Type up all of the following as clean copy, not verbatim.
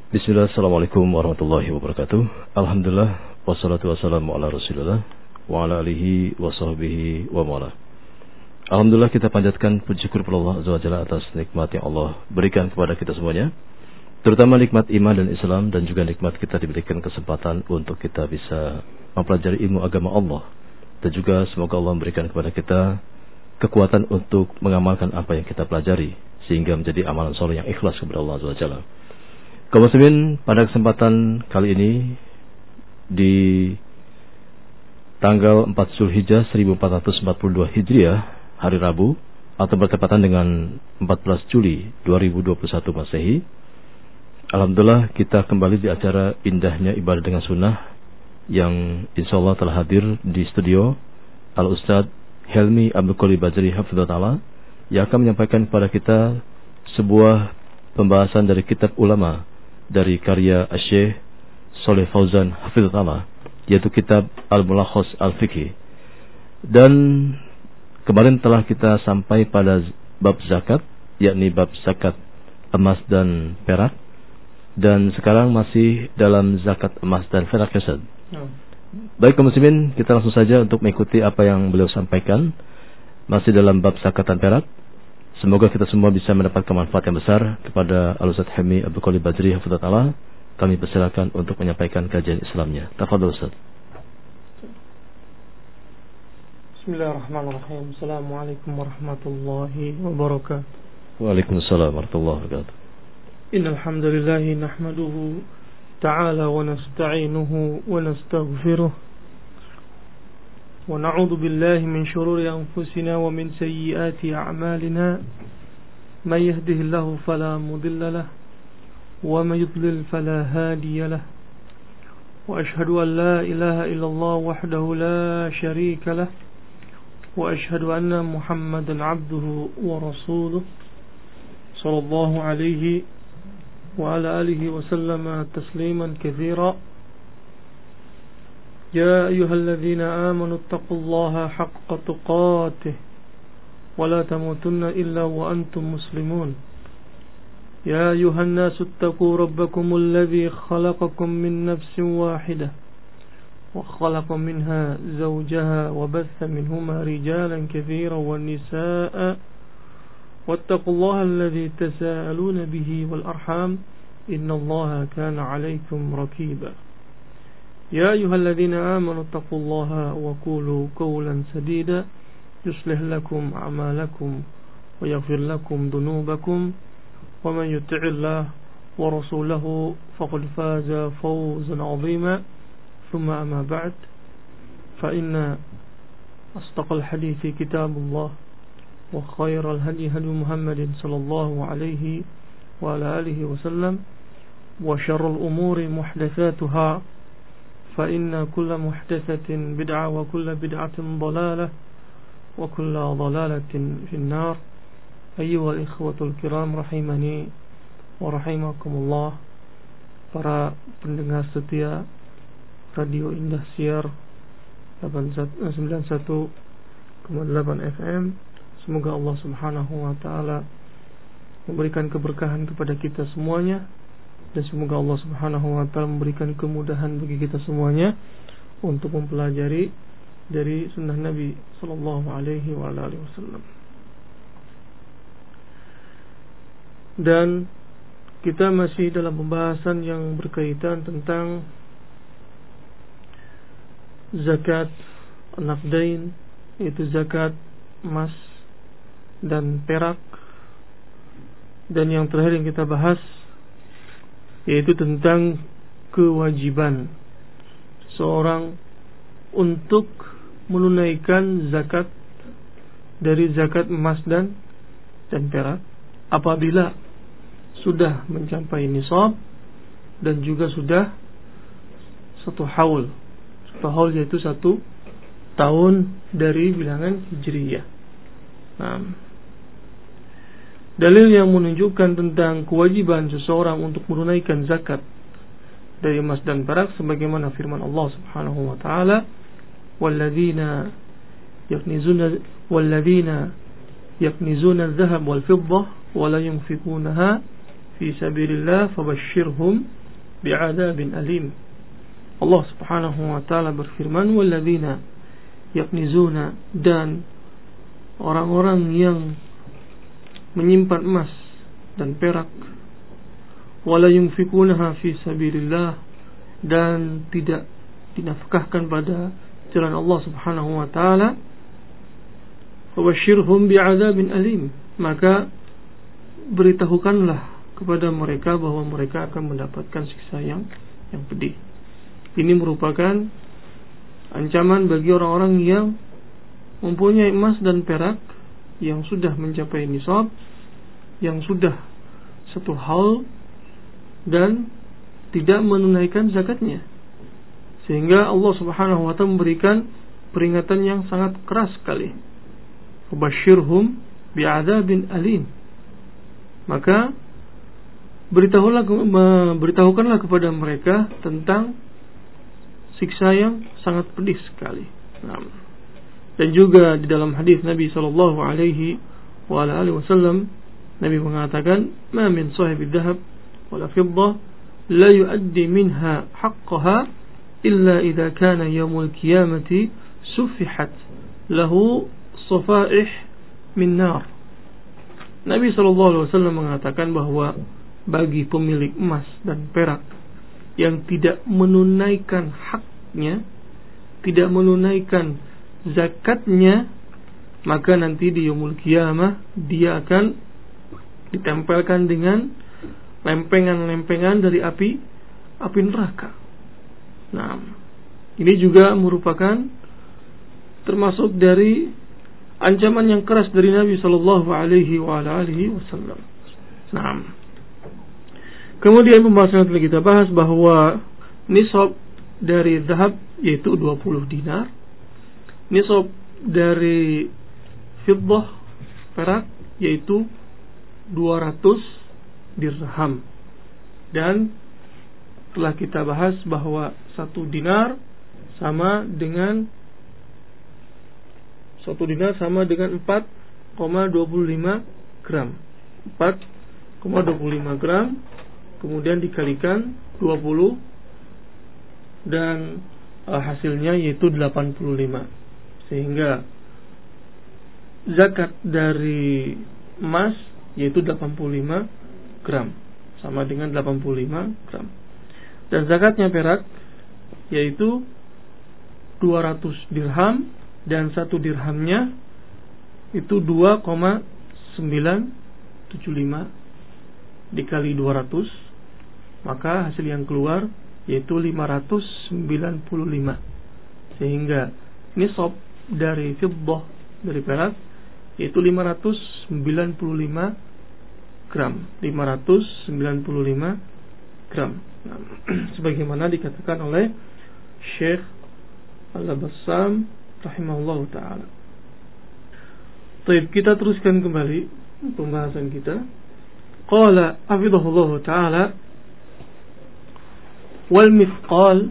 Bismillah, assalamualaikum warahmatullahi wabarakatuh. Alhamdulillah, wassalatu wassalamu ala rasulillah wa ala alihi wa sahbihi wa mawala. Alhamdulillah, kita panjatkan puji syukur kepada Allah Azza wa Jalla atas nikmat yang Allah berikan kepada kita semuanya, terutama nikmat iman dan Islam, dan juga nikmat kita diberikan kesempatan untuk kita bisa mempelajari ilmu agama Allah, dan juga semoga Allah memberikan kepada kita kekuatan untuk mengamalkan apa yang kita pelajari sehingga menjadi amalan soleh yang ikhlas kepada Allah Azza wa Jalla. Kaum muslimin, pada kesempatan kali ini di tanggal 4 Zulhijjah 1442 Hijriah, hari Rabu, atau bertepatan dengan 14 Juli 2021 Masehi. Alhamdulillah, kita kembali di acara indahnya ibadah dengan sunnah yang insyaallah telah hadir di studio Al-Ustadz Helmi Abdul Qadir Bajri Hafizahullah Ta'ala, yang akan menyampaikan kepada kita sebuah pembahasan dari kitab ulama dari karya Syekh Shalih Fauzan Hafizahullah Ta'ala, yaitu kitab Al-Mulakhas Al-Fiqhi. Dan kemarin telah kita sampai pada bab zakat, yakni bab zakat emas dan perak, dan sekarang masih dalam zakat emas dan perak. Baik kaum muslimin, kita langsung saja untuk mengikuti apa yang beliau sampaikan, masih dalam bab zakat dan perak. Semoga kita semua bisa mendapatkan manfaat yang besar. Kepada Al-Ustadz Helmi Abdul Qadir Bajri Hafizahullah Ta'ala, kami persilakan untuk menyampaikan kajian Islamnya. Tafadhol Ustaz. Bismillahirrahmanirrahim. Assalamualaikum warahmatullahi wabarakatuh. Waalaikumsalam warahmatullahi wabarakatuh. Innal hamdalillah nahmaduhu ta'ala wa nasta'inuhu wa nastaghfiruh wa na'udzu billahi min shururi anfusina wa min sayyiati a'malina. May yahdihillahu fala mudilla lahu wa may yudlil fala hadiya lahu. Wa ashhadu an la ilaha illallah wahdahu la sharika lahu wa ashhadu anna Muhammadan 'abduhu wa rasuluh sallallahu alaihi wa ala alihi wa sallama tasliman katsira. يا أيها الذين آمنوا اتقوا الله حق تقاته ولا تموتن إلا وأنتم مسلمون. يا أيها الناس اتقوا ربكم الذي خلقكم من نفس واحدة وخلق منها زوجها وبث منهما رجالا كثيرا والنساء واتقوا الله الذي تساءلون به والأرحام إن الله كان عليكم رقيبا. يا أيها الذين آمنوا اتقوا الله وقولوا قولا سديدا يصلح لكم أعمالكم ويغفر لكم ذنوبكم ومن يطع الله ورسوله فقد فاز فوزا عظيما. ثم أما بعد، فإن أصدق الحديث كتاب الله وخير الهدي هدي محمد صلى الله عليه وعلى آله وسلم وشر الأمور محدثاتها فإن كل محدثة بدعة وكل بدعة ضلالة وكل ضلالة في النار. أيها الإخوة الكرام rahimani wa rahimakumullah, para pendengar setia Radio Indah Siar 91,8 FM, semoga Allah Subhanahu wa taala memberikan keberkahan kepada kita semuanya, dan semoga Allah Subhanahu wa ta'ala memberikan kemudahan bagi kita semuanya untuk mempelajari dari sunnah Nabi sallallahu alaihi wasallam. Dan kita masih dalam pembahasan yang berkaitan tentang zakat naqdain, yaitu zakat emas dan perak. Dan yang terakhir yang kita bahas yaitu tentang kewajiban seorang untuk menunaikan zakat dari zakat emas dan perak apabila sudah mencapai nisab dan juga sudah satu haul. Satu haul yaitu 1 tahun dari bilangan Hijriyah. Dalil yang menunjukkan tentang kewajiban seseorang untuk menunaikan zakat dari emas dan perak sebagaimana firman Allah Subhanahu wa taala, "Walladzina yaknizuna adh-dhahab wal fiddah wa la yunfiqunaha fi sabilillah fabashshirhum bi'adzabin alim. Allah Subhanahu wa taala berfirman, walladzina yaknizuna, dan orang-orang yang menyimpan emas dan perak, wala yunfikunaha fi sabilillah, dan tidak dinafkahkan pada jalan Allah Subhanahu wa taala, fabashshirhum bi'adzabin alim, maka beritahukanlah kepada mereka bahwa mereka akan mendapatkan siksa yang pedih. Ini merupakan ancaman bagi orang-orang yang mempunyai emas dan perak yang sudah mencapai nisab, yang sudah satu haul dan tidak menunaikan zakatnya, sehingga Allah Subhanahu wa taala memberikan peringatan yang sangat keras sekali. Fabashshirhum bi'adzabin alim, maka beritahukanlah kepada mereka tentang siksa yang sangat pedih sekali. Dan juga di dalam hadis Nabi sallallahu alaihi wasallam, Nabi mengatakan, "Ma min sahibi dhahab wala fiddah la yu'addi minha haqqaha illa idza kana yaumul qiyamati sufihat lahu safaih min nar." Nabi sallallahu alaihi wasallam mengatakan bahwa bagi pemilik emas dan perak yang tidak menunaikan haknya, tidak menunaikan zakatnya, maka nanti di yaumul qiyamah dia akan ditempelkan dengan lempengan-lempengan dari api neraka. Nah, ini juga merupakan termasuk dari ancaman yang keras dari Nabi sallallahu alaihi wasallam. Nah, kemudian pembahasan yang telah kita bahas bahwa nisab dari zahab yaitu 20 dinar, nisab dari fiddah perak yaitu 200 dirham, dan telah kita bahas bahwa 1 dinar sama dengan 4,25 gram. 4,25 gram kemudian dikalikan 20 dan hasilnya yaitu 85, sehingga zakat dari emas yaitu 85 gram sama dengan 85 gram, dan zakatnya perak yaitu 200 dirham, dan 1 dirhamnya itu 2,975 dikali 200, maka hasil yang keluar yaitu 595, sehingga nisab dari fiddah dari perak yaitu 595 gram. 595 gram. Nah, sebagaimana dikatakan oleh Syekh Al-Bassam rahimahullahu ta'ala. Baik, kita teruskan kembali pembahasan kita. Qala hafidhahullahu ta'ala, wal mithqal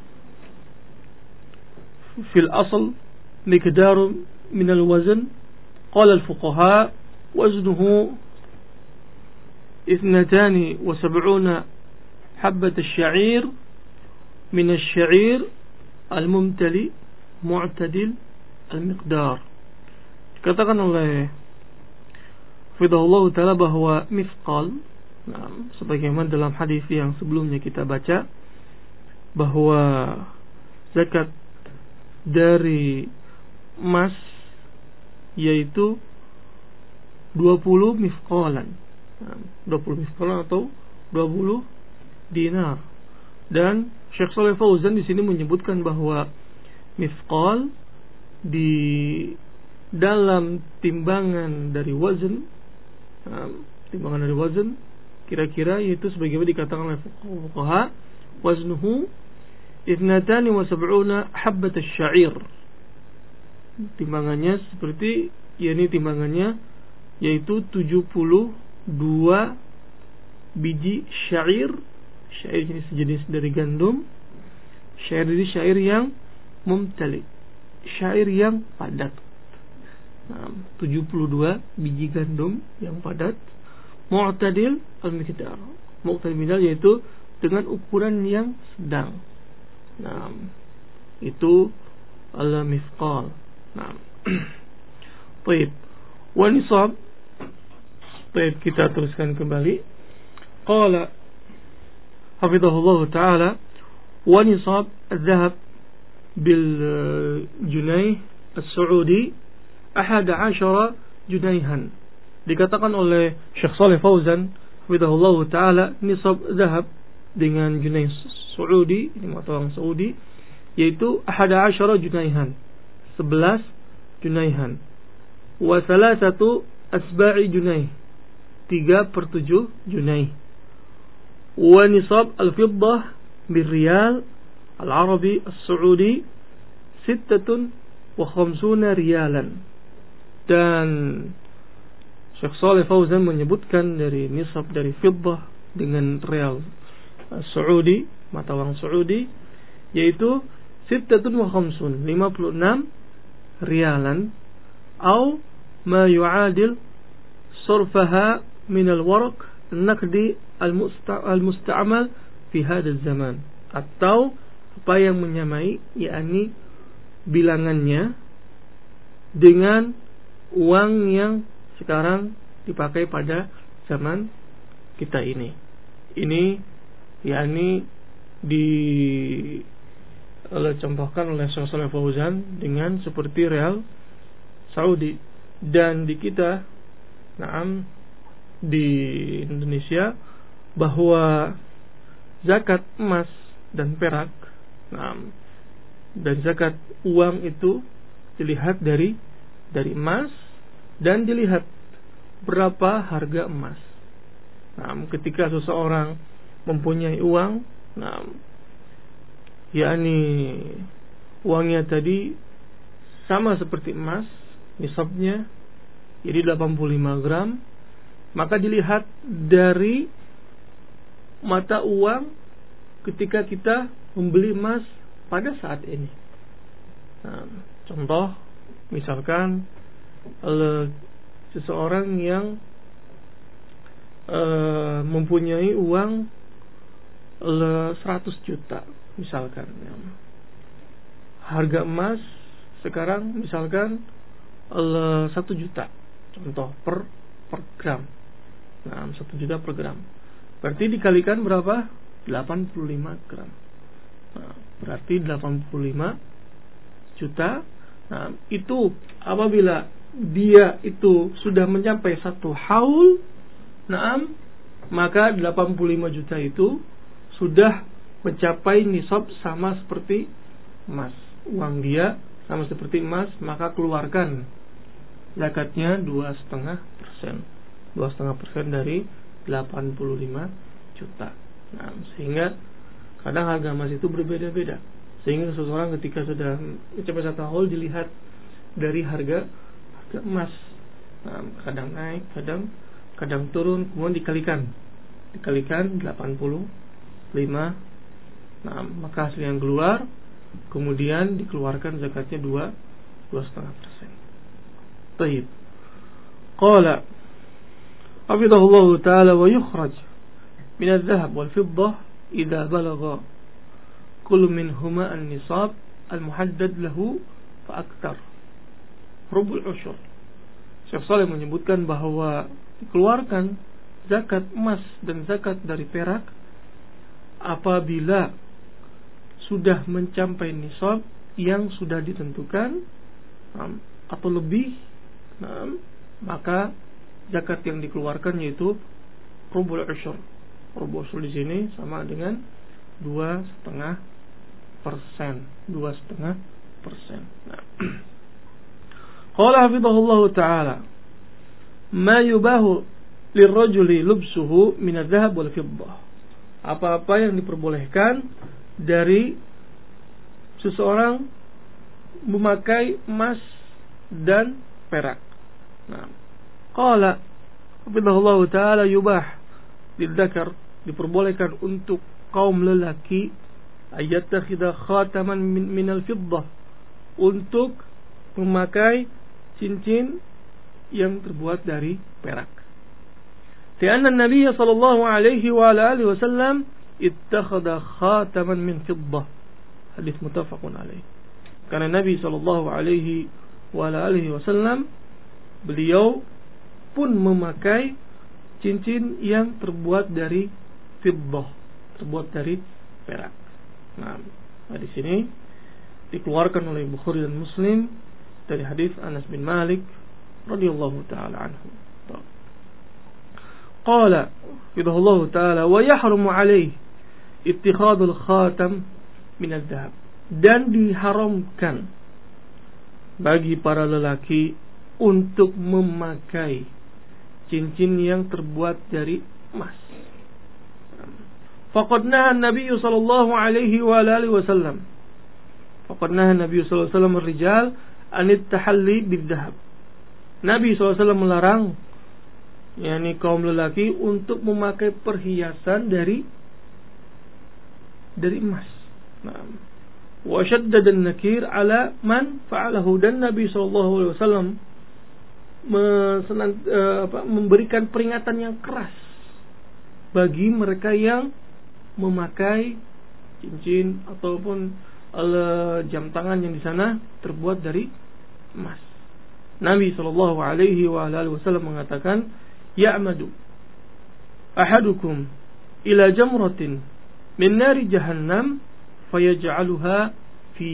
fil asl miqdaru min al wazn. Qala al fuqaha waznuhu 72 حبة الشعير من الشعير الممتلئ معتدل المقدار. Dikatakan oleh Fidahullah Ta'ala bahwa mithqal, sebagaimana dalam hadis yang sebelumnya kita baca, bahwa zakat dari emas yaitu 20 mithqalan, 20 mithqalan atau 20 dinar. Dan Syekh Shalih Fauzan di sini menyebutkan bahwa mithqal di dalam timbangan dari wazn, kira-kira yaitu sebagaimana dikatakan oleh fuqaha, waznuhu 72 habbat asy-sya'ir. Timbangannya seperti timbangannya yaitu 72 biji syair. Syair ini sejenis dari gandum. Syair ini syair yang mumtali, syair yang padat. 72 biji gandum yang padat, mu'tadil al-miqdar. Mu'tadil al-miqdar yaitu dengan ukuran yang sedang. Nah, itu al-mithqal. Nah. Baik. Wa nisab. Baik, kita teruskan kembali. Qala hafizahullah ta'ala wa nisab al-dhahab bil junayh as-Saudi 11 junayhan. Dikatakan oleh Syekh Shalih Fauzan hafizahullah ta'ala, nisab zahab dengan junayh Saudi, ini mata wang Saudi, yaitu 11 junayhan, 11 junayhan. Wa salasatu asba'i junayh, 3/7 junayh. Wa nisab al-fiddah bil-riyal al-arabi as-Saudi 56 riyalan. Dan Syekh Shalih Fauzan menyebutkan dari nisab dari fiddah dengan rial Saudi, mata wang Saudi, yaitu 56 riyalan, atau ma yu'adil surfaha min al-waraq an-naqdi al-musta'mal fi hadha zaman, atau apa yang menyamai, yakni bilangannya dengan uang yang sekarang dipakai pada zaman kita ini. Ini yakni dicontohkan oleh Syekh Shalih Fauzan dengan seperti real Saudi. Dan di kita, di Indonesia, bahwa zakat emas dan perak, dan zakat uang itu dilihat dari emas, dan dilihat berapa harga emas. Ketika seseorang mempunyai uang, yakni uangnya tadi sama seperti emas, nisabnya jadi 85 gram, maka dilihat dari mata uang ketika kita membeli emas pada saat ini. Contoh, misalkan seseorang yang mempunyai uang 100 juta misalkan, harga emas sekarang misalkan 1 juta, contoh per gram. 1 juta per gram, berarti dikalikan berapa? 85 gram. Berarti 85 juta. Itu apabila dia itu sudah mencapai 1 haul, maka 85 juta itu sudah mencapai nisab sama seperti emas. Uang dia sama seperti emas, maka keluarkan zakatnya 2,5%. 2,5% dari 85 juta. Sehingga kadang harga emas itu berbeda-beda. Sehingga seseorang ketika sudah mencapai 1 haul dilihat dari harga emas. Kadang naik, kadang turun, kemudian dikalikan 85. Maka hasil yang keluar, kemudian dikeluarkan zakatnya 2,5%. Baik. Qala hafizahullah ta'ala wa yukhraj min al-dhahab wal-fiddah idza balagha kullu minhuma an-nisab al-muhaddad lahu fa akthar rubul ushur. Syekh Shalih menyebutkan bahwa dikeluarkan zakat emas dan zakat dari perak apabila sudah mencapai nisab yang sudah ditentukan atau lebih, maka zakat yang dikeluarkan yaitu rubul ushur. Rubul ushur di sini sama dengan 2,5%. 2,5%. Qala hafizahullah ta'ala, ma yubahu lirrajuli lubsuhu min adh-dhahab wal fiddah. Apa-apa yang diperbolehkan dari seseorang memakai emas dan perak. Qala hafizahullah ta'ala yubah lidzakar, diperbolehkan untuk kaum lelaki ayattakhidha khataman min al-fiddah, untuk memakai cincin yang terbuat dari perak. Karena Nabi sallallahu alaihi wa alihi wasallam ittakhadha khataman min fiddah. Hadis muttafaqun alaih. Karena Nabi sallallahu alaihi wa alihi wasallam beliau pun memakai cincin yang terbuat dari fiddah, terbuat dari perak. Nah, di sini dikeluarkan oleh Bukhari dan Muslim dari hadis Anas bin Malik radhiyallahu taala anhu. Qala idallahu taala wa yahrumu alaihi ittikhadul khatam min al-dhahab, dan diharamkan bagi para lelaki untuk memakai cincin yang terbuat dari emas. Faqad naha an-nabiy sallallahu alaihi wa alihi wasallam. Faqad naha an-nabiy sallallahu alaihi wasallam ar-rijal an at-tahalli bidh-dhahab. Nabi SAW melarang yakni kaum lelaki untuk memakai perhiasan dari emas. Nah, wa shaddada an-nakir ala man fa'alahu, dan Nabi SAW memberikan peringatan yang keras bagi mereka yang memakai cincin ataupun jam tangan yang di sana terbuat dari emas. Nabi sallallahu alaihi wa alihi wasallam mengatakan, "Ya'madu ahadukum ila jamratin min nari jahannam fayaj'aluha fi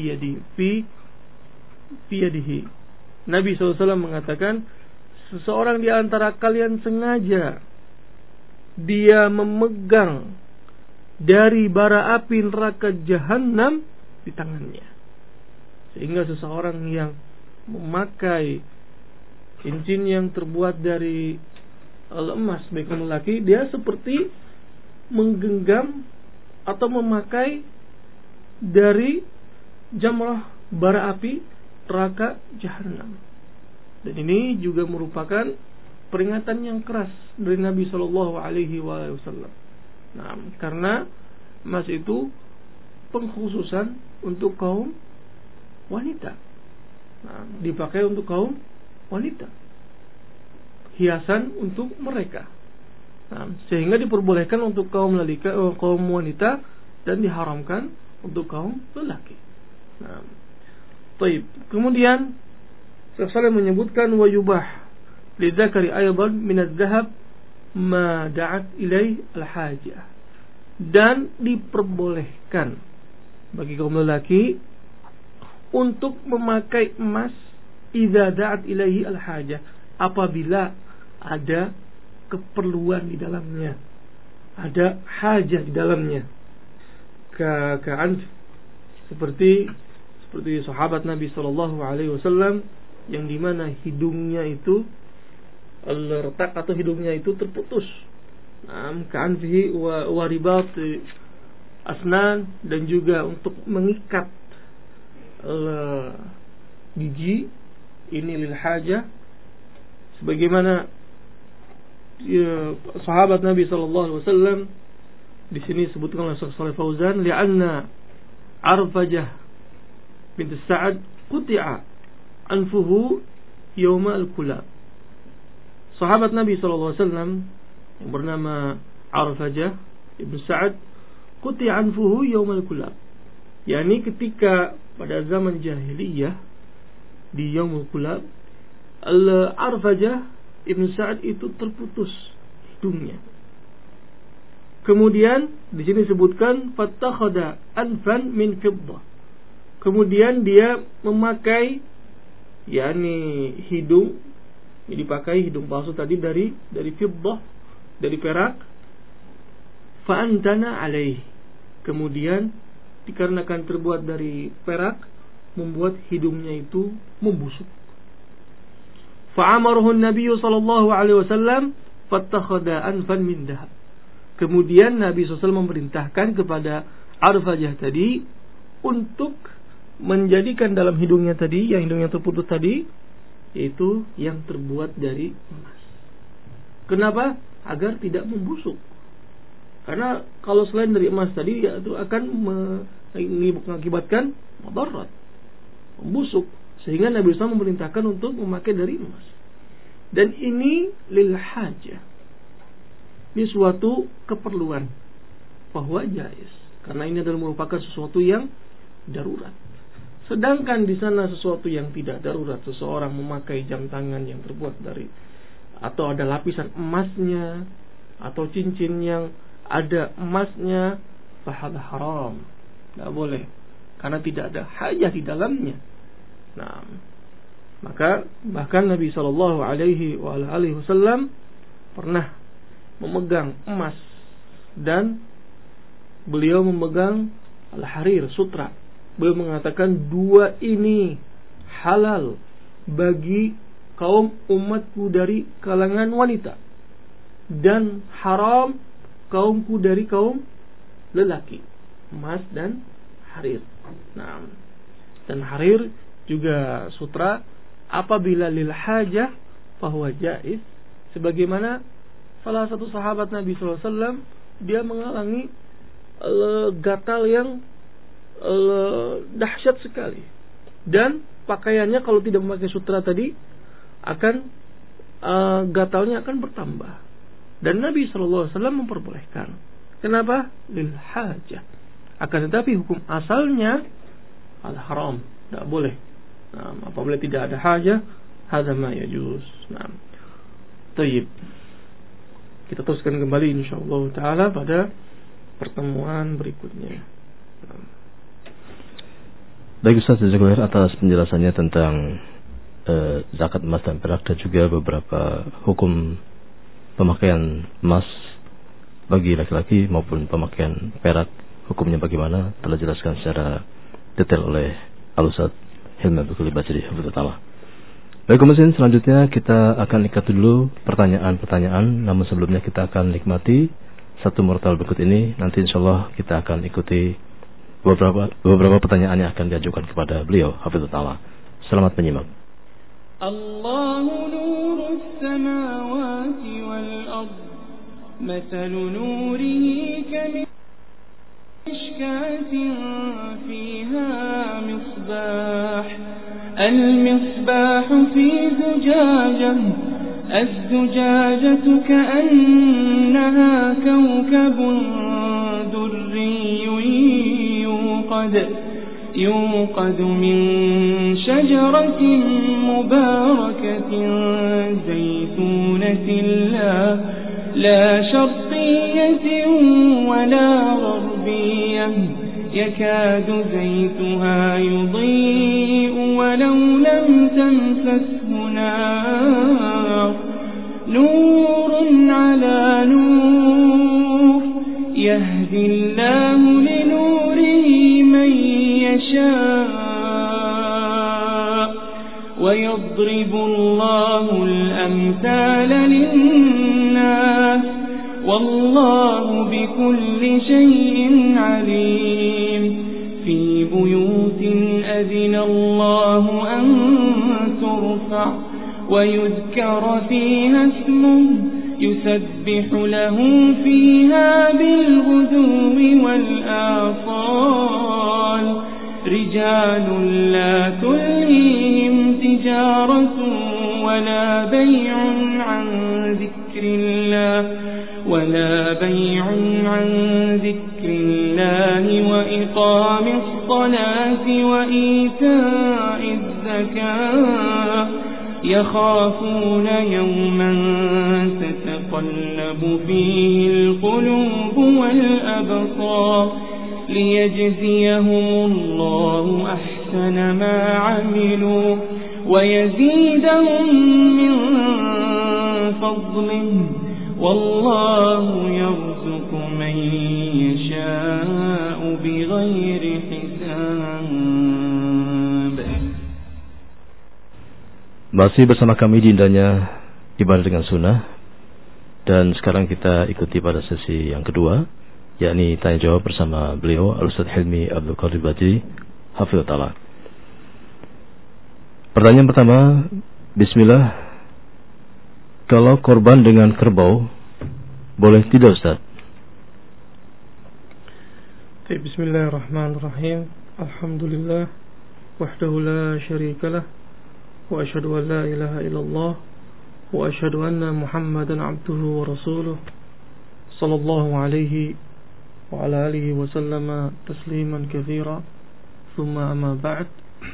yadihi." Nabi SAW mengatakan, seseorang di antara kalian sengaja dia memegang dari bara api neraka jahanam di tangannya. Sehingga seseorang yang memakai cincin yang terbuat dari emas baik lelaki, dia seperti menggenggam atau memakai dari jamrah bara api neraka jahanam. Dan ini juga merupakan peringatan yang keras dari Nabi sallallahu alaihi wasallam. Nah, karena emas itu pengkhususan untuk kaum wanita. Nah, dipakai untuk kaum wanita. Hiasan untuk mereka. Nah, sehingga diperbolehkan untuk kaum wanita dan diharamkan untuk kaum lelaki. Nah, baik. Kemudian Rasulullah menyebutkan wa yubah lidzakari aydan min adz-dzahab ma da'at ilai al-hajah, dan diperbolehkan bagi kaum lelaki untuk memakai emas idza da'at ilaihi al-hajah, apabila ada keperluan di dalamnya, ada hajah di dalamnya. Seperti sahabat Nabi sallallahu alaihi wasallam yang dimana hidungnya itu retak atau hidungnya itu terputus. Ka'anfihi wa ribat asnan, dan juga untuk mengikat gigi ini lil hajah, sebagaimana sahabat Nabi sallallahu alaihi wasallam di sini disebutkan oleh Syekh Shalih Fauzan, li'anna Arfajah bint Sa'ad quti'a anfuhu yawma al-kulab. Sahabat Nabi sallallahu alaihi wasallam yang bernama Arfajah ibn Sa'ad quti'a anfuhu yawma al-kulab, yakni ketika pada zaman jahiliyah di Yaumul Kulab, Arfajah ibn Sa'ad itu terputus hidungnya. Kemudian di sini disebutkan fattakhadha anfan min fiddah. Kemudian dia memakai yakni hidung, dipakai hidung palsu tadi dari fiddah, dari perak. Fa antana alaih. Kemudian dikarenakan terbuat dari perak, membuat hidungnya itu membusuk. Fa'amaruhu an-nabiy sallallahu alaihi wasallam fattakhadha anfan min dhahab. Kemudian Nabi SAW memerintahkan kepada Arfajah tadi untuk menjadikan dalam hidungnya tadi, yang hidungnya terputus tadi, yaitu yang terbuat dari emas. Kenapa? Agar tidak membusuk. Karena kalau selain dari emas tadi, itu akan mengakibatkan mudarat, membusuk. Sehingga Nabi SAW memerintahkan untuk memakai dari emas. Dan ini lil hajah, Ini suatu keperluan, bahwa jais, karena ini adalah merupakan sesuatu yang darurat. Sedangkan di sana sesuatu yang tidak darurat, seseorang memakai jam tangan yang terbuat dari, atau ada lapisan emasnya, atau cincin yang ada emasnya, fahadha haram, tidak boleh, karena tidak ada hajah di dalamnya. Nah, maka bahkan Nabi Shallallahu Alaihi Wasallam pernah memegang emas, dan beliau memegang al-harir, sutra. Beliau mengatakan, dua ini halal bagi kaum umatku dari kalangan wanita, dan haram kaumku dari kaum lelaki, emas dan harir. Nah, dan harir juga sutra, apabila lil hajah fahuwa jaiz, sebagaimana salah satu sahabat Nabi SAW, dia mengalami gatal yang dahsyat sekali, dan pakaiannya kalau tidak memakai sutra tadi akan gatalnya akan bertambah, dan Nabi SAW memperbolehkan. Kenapa? Lil hajah. Akan tetapi hukum asalnya al haram, tidak boleh. Nah, apabila tidak ada hajah, hadza ma yajuz. Nah, tayyib. Kita teruskan kembali insyaallah taala pada pertemuan berikutnya. Baik Ustaz Jazakallahu atas penjelasannya tentang zakat emas dan perak, dan juga beberapa hukum pemakaian emas bagi laki-laki maupun pemakaian perak, hukumnya bagaimana, telah dijelaskan secara detail oleh Al-Ustaz Hilmi Abdul Bajri hafizahullah. Baik kemudian selanjutnya kita akan ikuti dulu pertanyaan-pertanyaan, namun sebelumnya kita akan nikmati satu murotal berikut ini. Nanti insyaallah kita akan ikuti beberapa pertanyaan yang akan diajukan kepada beliau hafizahullah. Selamat menyimak. Allahu nurus samawati wal ard, mathalu nurihi kamishkatin fiha misbah. المصباح في زجاجة، الزجاجة كأنها كوكب دري يوقد من شجرة مباركة زيتونة لا شرقية ولا غربية، يكاد زيتها يضيء ولو لم تمسسه نار، نور على نور، يهدي الله لنوره من يشاء، ويضرب الله الأمثال للناس، والله بكل شيء عليم. في بيوت أذن الله أن ترفع ويذكر فيها اسمه يسبح له فيها بالغدو والآصال، رجال لا تلهيهم تجارة ولا بيع عن ذكر الله وإقام الصلاة وإيتاء الزكاة، يخافون يوما تتقلب فيه القلوب والأبصار، ليجزيهم الله أحسن ما عملوا ويزيدهم من فضله، والله يرزق من يشاء بغير حساب. Masih bersama kami di indahnya ibadah dengan sunnah, dan sekarang kita ikuti pada sesi yang kedua, yakni tanya jawab bersama beliau Al-Ustaz Hilmi Abdul Bajri hafizahullah. Pertanyaan pertama, bismillah. Kalau korban dengan kerbau, boleh tidak Ustaz? Bismillahirrahmanirrahim. Alhamdulillah wahdahu la syarikalah, wa asyhadu an la ilaha illallah, wa asyhadu anna Muhammadan abduhu wa rasuluh. sallallahu alaihi wa ala alihi wa sallama tasliman katsira. Tsumma amma ba'd.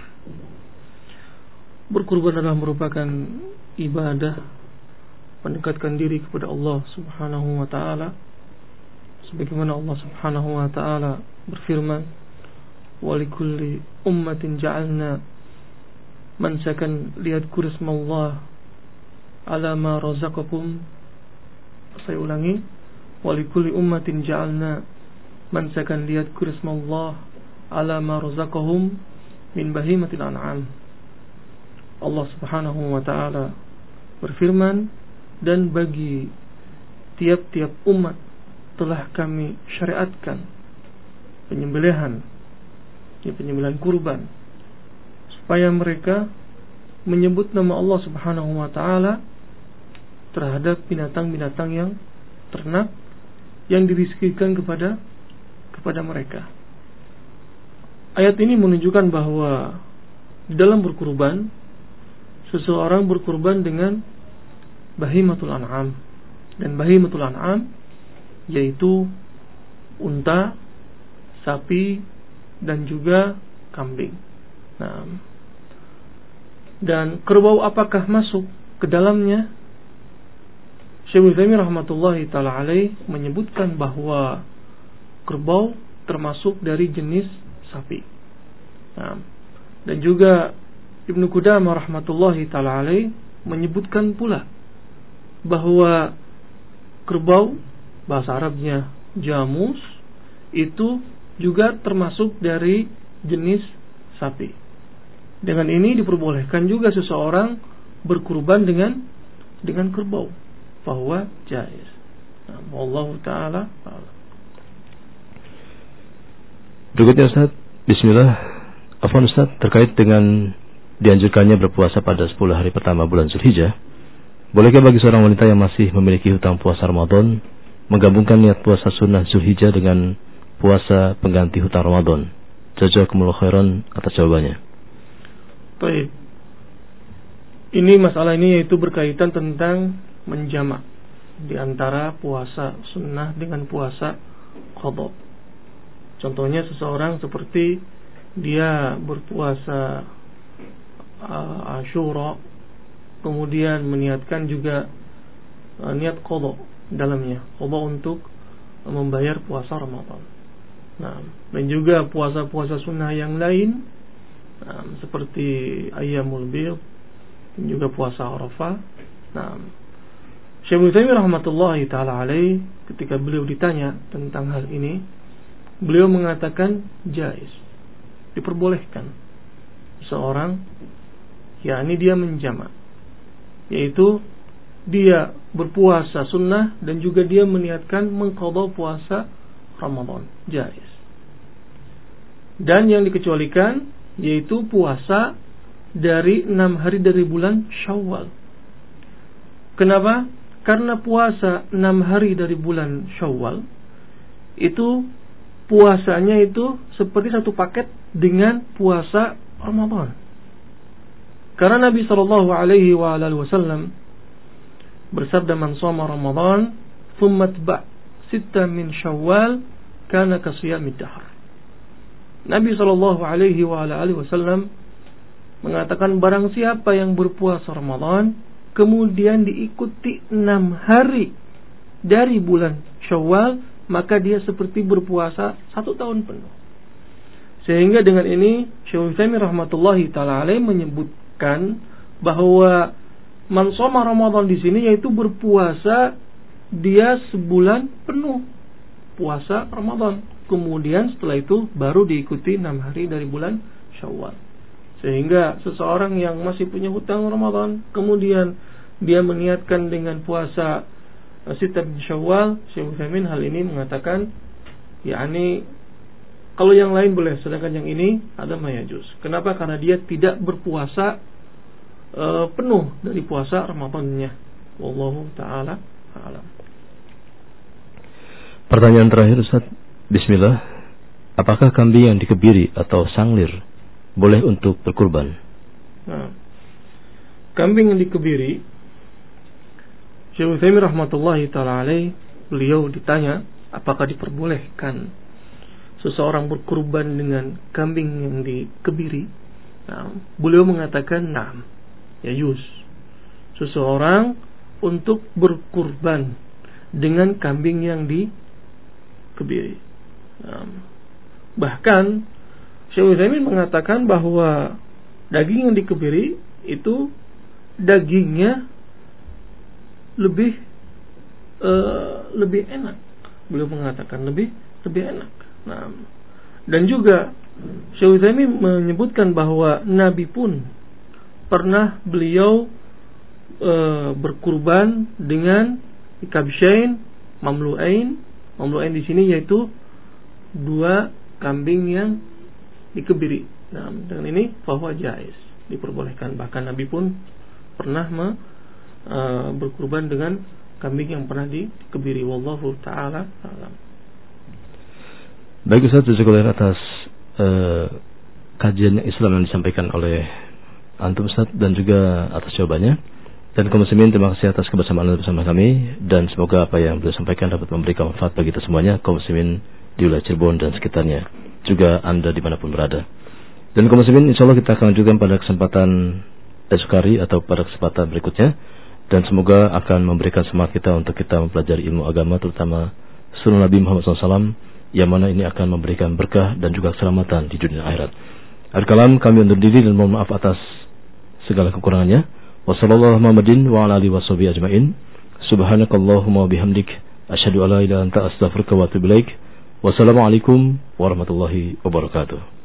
Berkurban adalah merupakan ibadah mendekatkan diri kepada Allah Subhanahu wa taala, sebagaimana Allah Subhanahu wa taala berfirman, wa likulli ummatin ja'alna mansakan liyadhkuru ismallah ala ma razaqakum. Saya ulangi, wa likulli ummatin ja'alna mansakan liyadhkuru ismallah ala ma razaqahum min bahimatil an'am. Allah Subhanahu wa taala berfirman, dan bagi tiap-tiap umat telah kami syariatkan penyembelihan kurban, supaya mereka menyebut nama Allah Subhanahu wa taala terhadap binatang-binatang yang ternak yang dirizkikan kepada mereka. Ayat ini menunjukkan bahwa dalam berkurban, seseorang berkurban dengan bahimatul an'am, dan bahimatul an'am yaitu unta, sapi, dan juga kambing. Nah, dan kerbau apakah masuk ke dalamnya? Syekh Utsaimin rahmatullahi taala alaih menyebutkan bahwa kerbau termasuk dari jenis sapi. Nah, dan juga Ibnu Qudamah rahmatullahi taala alaih menyebutkan pula bahwa kerbau, bahasa Arabnya jamus, itu juga termasuk dari jenis sapi. Dengan ini diperbolehkan juga seseorang berkurban dengan kerbau, bahwa jaiz. Nah, wallahu taala a'lam. Berikutnya Ustaz, bismillah. Afwan Ustaz, terkait dengan dianjurkannya berpuasa pada 10 hari pertama bulan Zulhijjah, bolehkah bagi seorang wanita yang masih memiliki hutang puasa Ramadan menggabungkan niat puasa sunnah Zulhijjah dengan puasa pengganti hutang Ramadan? Jazakumullahu khairan atas jawabannya. Baik. Ini masalah ini yaitu berkaitan tentang menjamak di antara puasa sunnah dengan puasa qadha. Contohnya seseorang seperti dia berpuasa Asyura, kemudian meniatkan juga niat qadha dalamnya, qadha untuk membayar puasa Ramadan. Nah, dan juga puasa-puasa sunnah yang lain, seperti Ayyamul Bid dan juga puasa Arafah. Nah, Syekh Utsaimin rahmatullahi taala alaih ketika beliau ditanya tentang hal ini, beliau mengatakan jaiz, diperbolehkan seorang, yakni dia menjamak, yaitu dia berpuasa sunnah dan juga dia meniatkan mengqadha puasa Ramadan, jaiz. Dan yang dikecualikan yaitu puasa dari 6 hari dari bulan Syawal. Kenapa? Karena puasa 6 hari dari bulan Syawal itu puasanya itu seperti satu paket dengan puasa Ramadan. Karena Nabi sallallahu alaihi wasallam bersabda, man shoma Ramadan thumma atba' 6 min Syawal kana kasiyamid dahr. Nabi sallallahu alaihi wasallam mengatakan, barang siapa yang berpuasa Ramadan kemudian diikuti 6 hari dari bulan Syawal, maka dia seperti berpuasa 1 tahun penuh. Sehingga dengan ini Syekh Utsaimin rahmatullahi taala alaih menyebutkan bahwa man shoma Ramadan di sini yaitu berpuasa dia sebulan penuh puasa Ramadan. Kemudian setelah itu baru diikuti 6 hari dari bulan Syawal. Sehingga seseorang yang masih punya hutang Ramadan kemudian dia meniatkan dengan puasa Sittah bin Syawal, Syekh Utsaimin hal ini mengatakan, yakni kalau yang lain boleh, sedangkan yang ini ada mayajuz. Kenapa? Karena dia tidak berpuasa penuh dari puasa Ramadannya. Wallahu taala a'lam. Pertanyaan terakhir Ustaz, bismillah. Apakah kambing yang dikebiri atau sanglir boleh untuk berkurban? Nah, kambing yang dikebiri, Syekh Utsaimin rahmatullahi taala alaih beliau ditanya apakah diperbolehkan seseorang berkurban dengan kambing yang dikebiri, beliau mengatakan na'am, yajuz. Seseorang untuk berkurban dengan kambing yang dikebiri. Bahkan Syekh Utsaimin mengatakan bahwa daging yang dikebiri itu dagingnya lebih enak. Beliau mengatakan lebih enak. Nah, dan juga Syekh Utsaimin menyebutkan bahwa Nabi pun pernah beliau berkurban dengan kabsyain mamlu'ain. Mamlu'ain di sini yaitu 2 kambing yang dikebiri. Nah, dengan ini fahuwa jaiz, diperbolehkan. Bahkan Nabi pun pernah berkurban dengan kambing yang pernah dikebiri. Wallahu ta'ala a'lam. Baik Ustaz, jazakallahu atas kajian Islam yang disampaikan oleh antum Ustaz, dan juga atas jawabannya. Dan kaum muslimin, terima kasih atas kebersamaan Anda bersama kami, dan semoga apa yang beliau sampaikan dapat memberikan manfaat bagi kita semuanya, kaum muslimin di wilayah Cirebon dan sekitarnya, juga Anda dimanapun berada. Dan kaum muslimin, insyaallah kita akan lanjutkan pada kesempatan esok hari atau pada kesempatan berikutnya, dan semoga akan memberikan semangat kita untuk kita mempelajari ilmu agama, terutama sunnah Nabi Muhammad SAW, yang mana ini akan memberikan berkah dan juga keselamatan di dunia akhirat. Akhir kalam, kami undur diri dan mohon maaf atas segala kekurangannya. Wassallallahu Muhammadin wa ala alihi washabihi ajmain. Subhanakallahumma wa bihamdik, asyhadu an la ilaha illa anta, astaghfiruka wa atubu ilaik. Wassalamualaikum warahmatullahi wabarakatuh.